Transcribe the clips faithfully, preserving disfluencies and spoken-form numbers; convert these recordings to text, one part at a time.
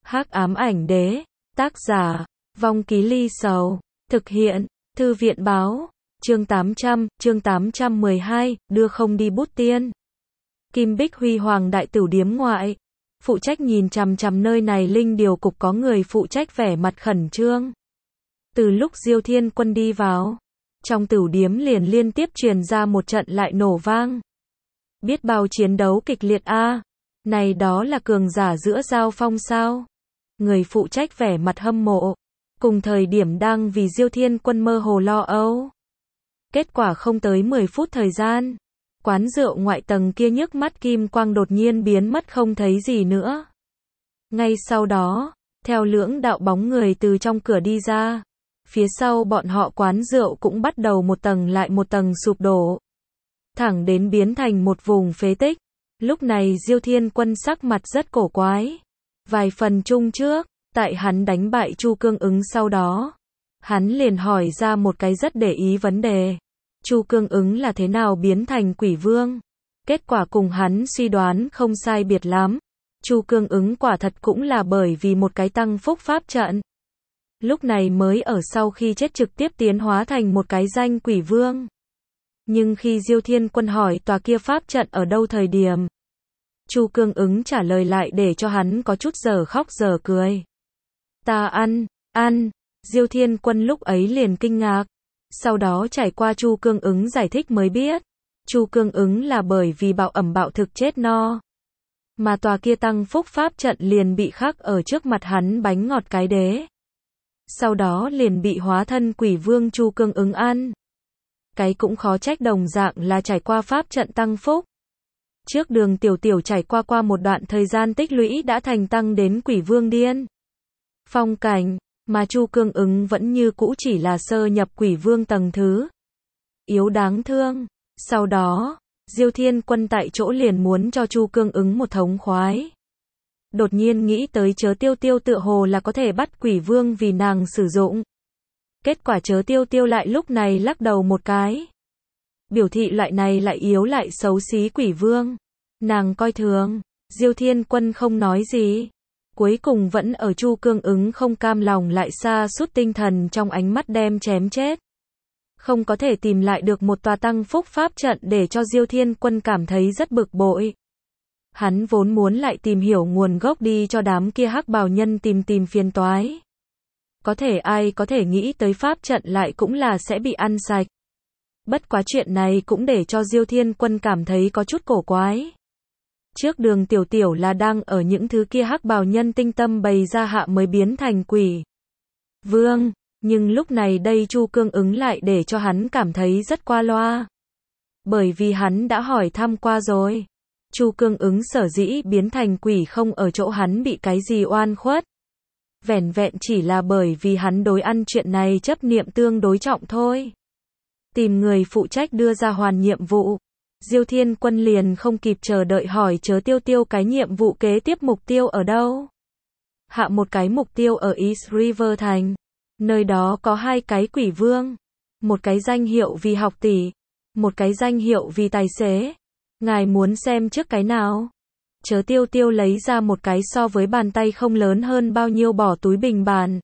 Hắc ám ảnh đế, tác giả, Vong Ký Ly Sầu, thực hiện, Thư viện báo, chương tám trăm, chương tám trăm mười hai, đưa không đi bút tiên. Kim Bích Huy Hoàng đại tửu điếm ngoại, phụ trách nhìn chằm chằm nơi này linh điều cục có người phụ trách vẻ mặt khẩn trương. Từ lúc Diêu Thiên Quân đi vào, trong tửu điếm liền liên tiếp truyền ra một trận lại nổ vang. Biết bao chiến đấu kịch liệt a, này đó là cường giả giữa giao phong sao? Người phụ trách vẻ mặt hâm mộ, cùng thời điểm đang vì Diêu Thiên Quân mơ hồ lo âu. Kết quả không tới mười phút thời gian, quán rượu ngoại tầng kia nhức mắt kim quang đột nhiên biến mất không thấy gì nữa. Ngay sau đó, theo lưỡng đạo bóng người từ trong cửa đi ra, phía sau bọn họ quán rượu cũng bắt đầu một tầng lại một tầng sụp đổ, thẳng đến biến thành một vùng phế tích. Lúc này Diêu Thiên Quân sắc mặt rất cổ quái. Vài phần chung trước, tại hắn đánh bại Chu Cương Ứng sau đó, hắn liền hỏi ra một cái rất để ý vấn đề. Chu Cương Ứng là thế nào biến thành quỷ vương? Kết quả cùng hắn suy đoán không sai biệt lắm. Chu Cương Ứng quả thật cũng là bởi vì một cái tăng phúc pháp trận. Lúc này mới ở sau khi chết trực tiếp tiến hóa thành một cái danh quỷ vương. Nhưng khi Diêu Thiên Quân hỏi tòa kia pháp trận ở đâu thời điểm, Chu Cương Ứng trả lời lại để cho hắn có chút giờ khóc giờ cười. Ta ăn, ăn, Diêu Thiên Quân lúc ấy liền kinh ngạc. Sau đó trải qua Chu Cương Ứng giải thích mới biết, Chu Cương Ứng là bởi vì bạo ẩm bạo thực chết no. Mà tòa kia tăng phúc pháp trận liền bị khắc ở trước mặt hắn bánh ngọt cái đế. Sau đó liền bị hóa thân quỷ vương Chu Cương Ứng ăn. Cái cũng khó trách đồng dạng là trải qua pháp trận tăng phúc. Trước Đường Tiểu Tiểu trải qua qua một đoạn thời gian tích lũy đã thành tăng đến quỷ vương điên phong cảnh, mà Chu Cương Ứng vẫn như cũ chỉ là sơ nhập quỷ vương tầng thứ. Yếu đáng thương. Sau đó, Diêu Thiên Quân tại chỗ liền muốn cho Chu Cương Ứng một thống khoái. Đột nhiên nghĩ tới Chớ Tiêu Tiêu tựa hồ là có thể bắt quỷ vương vì nàng sử dụng. Kết quả Chớ Tiêu Tiêu lại lúc này lắc đầu một cái. Biểu thị loại này lại yếu lại xấu xí quỷ vương. Nàng coi thường. Diêu Thiên Quân không nói gì. Cuối cùng vẫn ở Chu Cương Ứng không cam lòng lại sa sút tinh thần trong ánh mắt đem chém chết. Không có thể tìm lại được một tòa tăng phúc pháp trận để cho Diêu Thiên Quân cảm thấy rất bực bội. Hắn vốn muốn lại tìm hiểu nguồn gốc đi cho đám kia hắc bào nhân tìm tìm phiền toái. Có thể ai có thể nghĩ tới pháp trận lại cũng là sẽ bị ăn sạch. Bất quá chuyện này cũng để cho Diêu Thiên Quân cảm thấy có chút cổ quái. Trước Đường Tiểu Tiểu là đang ở những thứ kia hắc bào nhân tinh tâm bày ra hạ mới biến thành quỷ vương, nhưng lúc này đây Chu Cương Ứng lại để cho hắn cảm thấy rất qua loa. Bởi vì hắn đã hỏi thăm qua rồi. Chu Cương Ứng sở dĩ biến thành quỷ không ở chỗ hắn bị cái gì oan khuất. Vẻn vẹn chỉ là bởi vì hắn đối ăn chuyện này chấp niệm tương đối trọng thôi. Tìm người phụ trách đưa ra hoàn nhiệm vụ. Diêu Thiên Quân liền không kịp chờ đợi hỏi Chớ Tiêu Tiêu cái nhiệm vụ kế tiếp mục tiêu ở đâu. Hạ một cái mục tiêu ở East River Thành. Nơi đó có hai cái quỷ vương. Một cái danh hiệu vì học tỷ. Một cái danh hiệu vì tài xế. Ngài muốn xem trước cái nào? Chớ Tiêu Tiêu lấy ra một cái so với bàn tay không lớn hơn bao nhiêu bỏ túi bình bàn.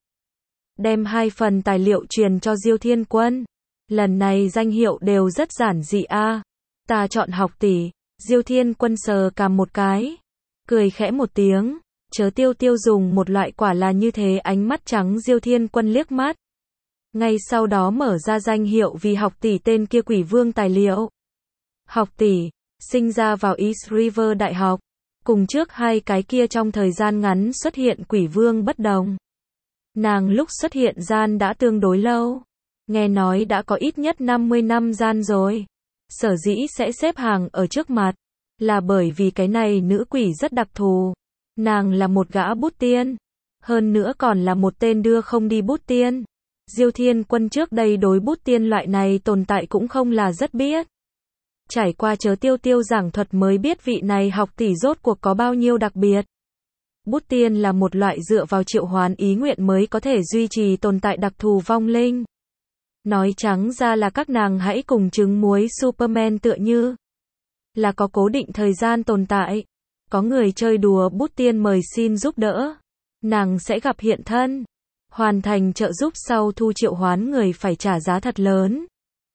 Đem hai phần tài liệu truyền cho Diêu Thiên Quân. Lần này danh hiệu đều rất giản dị a. Ta chọn học tỷ. Diêu Thiên Quân sờ cằm một cái. Cười khẽ một tiếng. Chớ Tiêu Tiêu dùng một loại quả là như thế ánh mắt trắng Diêu Thiên Quân liếc mắt. Ngay sau đó mở ra danh hiệu vì học tỷ tên kia quỷ vương tài liệu. Học tỷ, sinh ra vào East River Đại học. Cùng trước hai cái kia trong thời gian ngắn xuất hiện quỷ vương bất đồng. Nàng lúc xuất hiện gian đã tương đối lâu. Nghe nói đã có ít nhất năm mươi năm gian rồi. Sở dĩ sẽ xếp hàng ở trước mặt. Là bởi vì cái này nữ quỷ rất đặc thù. Nàng là một gã bút tiên. Hơn nữa còn là một tên đưa không đi bút tiên. Diêu Thiên Quân trước đây đối bút tiên loại này tồn tại cũng không là rất biết. Trải qua Chớ Tiêu Tiêu giảng thuật mới biết vị này học tỷ rốt cuộc có bao nhiêu đặc biệt. Bút tiên là một loại dựa vào triệu hoán ý nguyện mới có thể duy trì tồn tại đặc thù vong linh. Nói trắng ra là các nàng hãy cùng trứng muối Superman tựa như. Là có cố định thời gian tồn tại. Có người chơi đùa bút tiên mời xin giúp đỡ. nàng sẽ gặp hiện thân. Hoàn thành trợ giúp sau thu triệu hoán người phải trả giá thật lớn.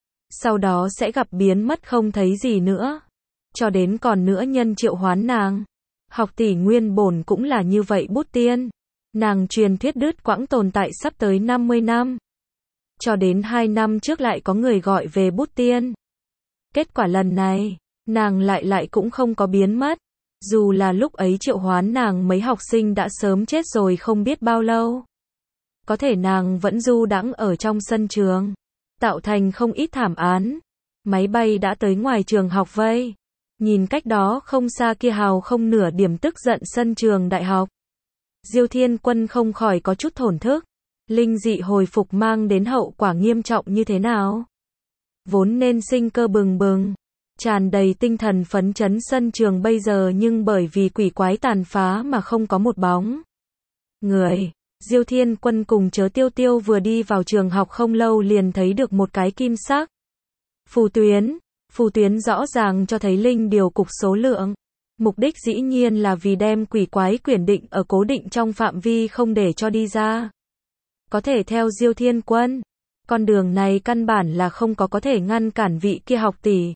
Sau đó sẽ gặp biến mất không thấy gì nữa. Cho đến còn nữa nhân triệu hoán nàng. Học tỷ nguyên bổn cũng là như vậy bút tiên. Nàng truyền thuyết đứt quãng tồn tại sắp tới năm mươi năm. Cho đến hai năm trước lại có người gọi về bút tiên. Kết quả lần này, nàng lại lại cũng không có biến mất. Dù là lúc ấy triệu hoán nàng mấy học sinh đã sớm chết rồi không biết bao lâu. Có thể nàng vẫn du đãng ở trong sân trường. Tạo thành không ít thảm án. Máy bay đã tới ngoài trường học vây. Nhìn cách đó không xa kia hào không nửa điểm tức giận sân trường đại học. Diêu Thiên Quân không khỏi có chút thổn thức. Linh dị hồi phục mang đến hậu quả nghiêm trọng như thế nào? Vốn nên sinh cơ bừng bừng, tràn đầy tinh thần phấn chấn sân trường bây giờ nhưng bởi vì quỷ quái tàn phá mà không có một bóng người. Diêu Thiên Quân cùng Chớ Tiêu Tiêu vừa đi vào trường học không lâu liền thấy được một cái kim sắc phù tuyến. Phù tuyến rõ ràng cho thấy linh điều cục số lượng. Mục đích dĩ nhiên là vì đem quỷ quái quyển định ở cố định trong phạm vi không để cho đi ra. Có thể theo Diêu Thiên Quân, con đường này căn bản là không có có thể ngăn cản vị kia học tỷ.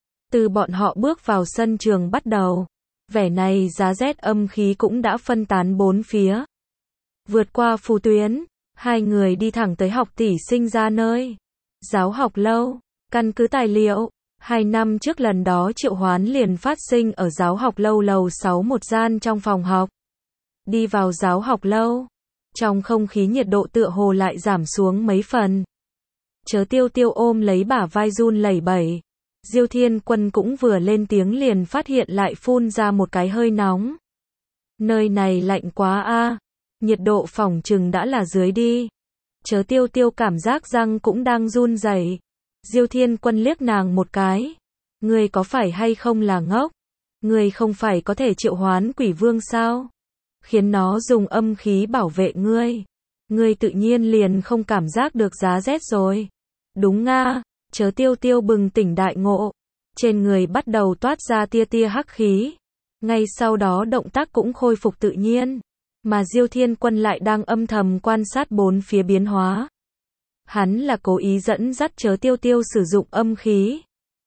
Từ bọn họ bước vào sân trường bắt đầu, vẻ này giá rét âm khí cũng đã phân tán bốn phía. Vượt qua phù tuyến, hai người đi thẳng tới học tỷ sinh ra nơi. Giáo học lâu, căn cứ tài liệu, hai năm trước lần đó triệu hoán liền phát sinh ở giáo học lâu lầu sáu một gian trong phòng học. Đi vào giáo học lâu, trong không khí nhiệt độ tựa hồ lại giảm xuống mấy phần. Chớ Tiêu Tiêu ôm lấy bả vai run lẩy bẩy. Diêu Thiên Quân cũng vừa lên tiếng liền phát hiện lại phun ra một cái hơi nóng. Nơi này lạnh quá a, nhiệt độ phỏng chừng đã là dưới đi. Chớ Tiêu Tiêu cảm giác răng cũng đang run rẩy. Diêu Thiên Quân liếc nàng một cái. Ngươi có phải hay không là ngốc? Ngươi không phải có thể triệu hoán quỷ vương sao? Khiến nó dùng âm khí bảo vệ ngươi. Ngươi tự nhiên liền không cảm giác được giá rét rồi. Đúng nga, Chớ Tiêu Tiêu bừng tỉnh đại ngộ. Trên người bắt đầu toát ra tia tia hắc khí. Ngay sau đó động tác cũng khôi phục tự nhiên. Mà Diêu Thiên Quân lại đang âm thầm quan sát bốn phía biến hóa. Hắn là cố ý dẫn dắt Chớ Tiêu Tiêu sử dụng âm khí.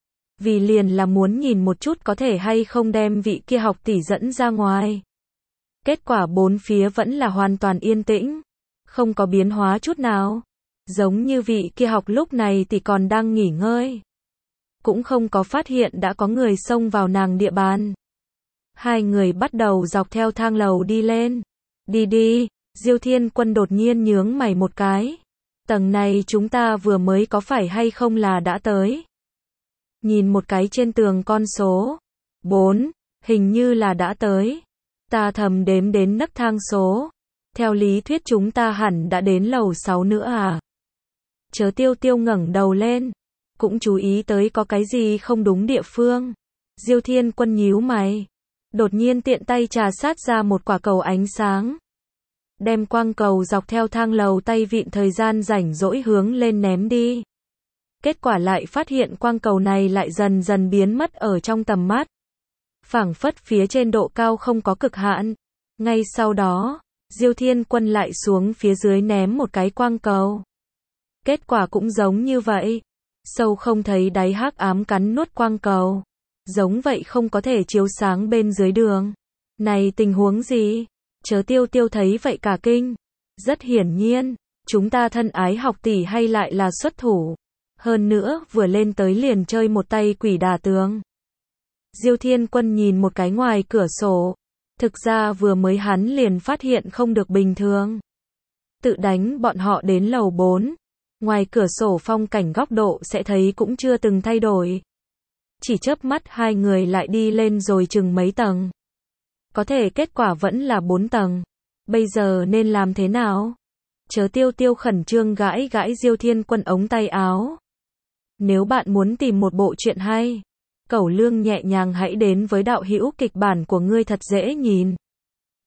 Vì liền là muốn nhìn một chút có thể hay không đem vị kia học tỷ dẫn ra ngoài. Kết quả bốn phía vẫn là hoàn toàn yên tĩnh. Không có biến hóa chút nào. Giống như vị kia học lúc này thì còn đang nghỉ ngơi. Cũng không có phát hiện đã có người xông vào nàng địa bàn. Hai người bắt đầu dọc theo thang lầu đi lên. Đi đi, Diêu Thiên Quân đột nhiên nhướng mày một cái. Tầng này chúng ta vừa mới có phải hay không là đã tới. Nhìn một cái trên tường con số. bốn, hình như là đã tới. Ta thầm đếm đến nấc thang số. Theo lý thuyết chúng ta hẳn đã đến lầu sáu nữa à. Chớ Tiêu Tiêu ngẩng đầu lên. Cũng chú ý tới có cái gì không đúng địa phương. Diêu Thiên Quân nhíu mày. Đột nhiên tiện tay trà sát ra một quả cầu ánh sáng. Đem quang cầu dọc theo thang lầu tay vịn thời gian rảnh rỗi hướng lên ném đi. Kết quả lại phát hiện quang cầu này lại dần dần biến mất ở trong tầm mắt. Phảng phất phía trên độ cao không có cực hạn. Ngay sau đó, Diêu Thiên Quân lại xuống phía dưới ném một cái quang cầu. Kết quả cũng giống như vậy. Sâu không thấy đáy hắc ám cắn nuốt quang cầu. Giống vậy không có thể chiếu sáng bên dưới đường. Này tình huống gì? Chớ Tiêu Tiêu thấy vậy cả kinh. Rất hiển nhiên, chúng ta thân ái học tỷ hay lại là xuất thủ. Hơn nữa, vừa lên tới liền chơi một tay quỷ đả tường. Diêu Thiên Quân nhìn một cái ngoài cửa sổ. Thực ra vừa mới hắn liền phát hiện không được bình thường. Tự đánh bọn họ đến lầu bốn. Ngoài cửa sổ phong cảnh góc độ sẽ thấy cũng chưa từng thay đổi. Chỉ chớp mắt hai người lại đi lên rồi chừng mấy tầng. Có thể kết quả vẫn là bốn tầng. Bây giờ nên làm thế nào? Chớ Tiêu Tiêu khẩn trương gãi gãi Diêu Thiên Quân ống tay áo. Nếu bạn muốn tìm một bộ truyện hay, Cẩu Lương nhẹ nhàng hãy đến với đạo hữu kịch bản của ngươi thật dễ nhìn.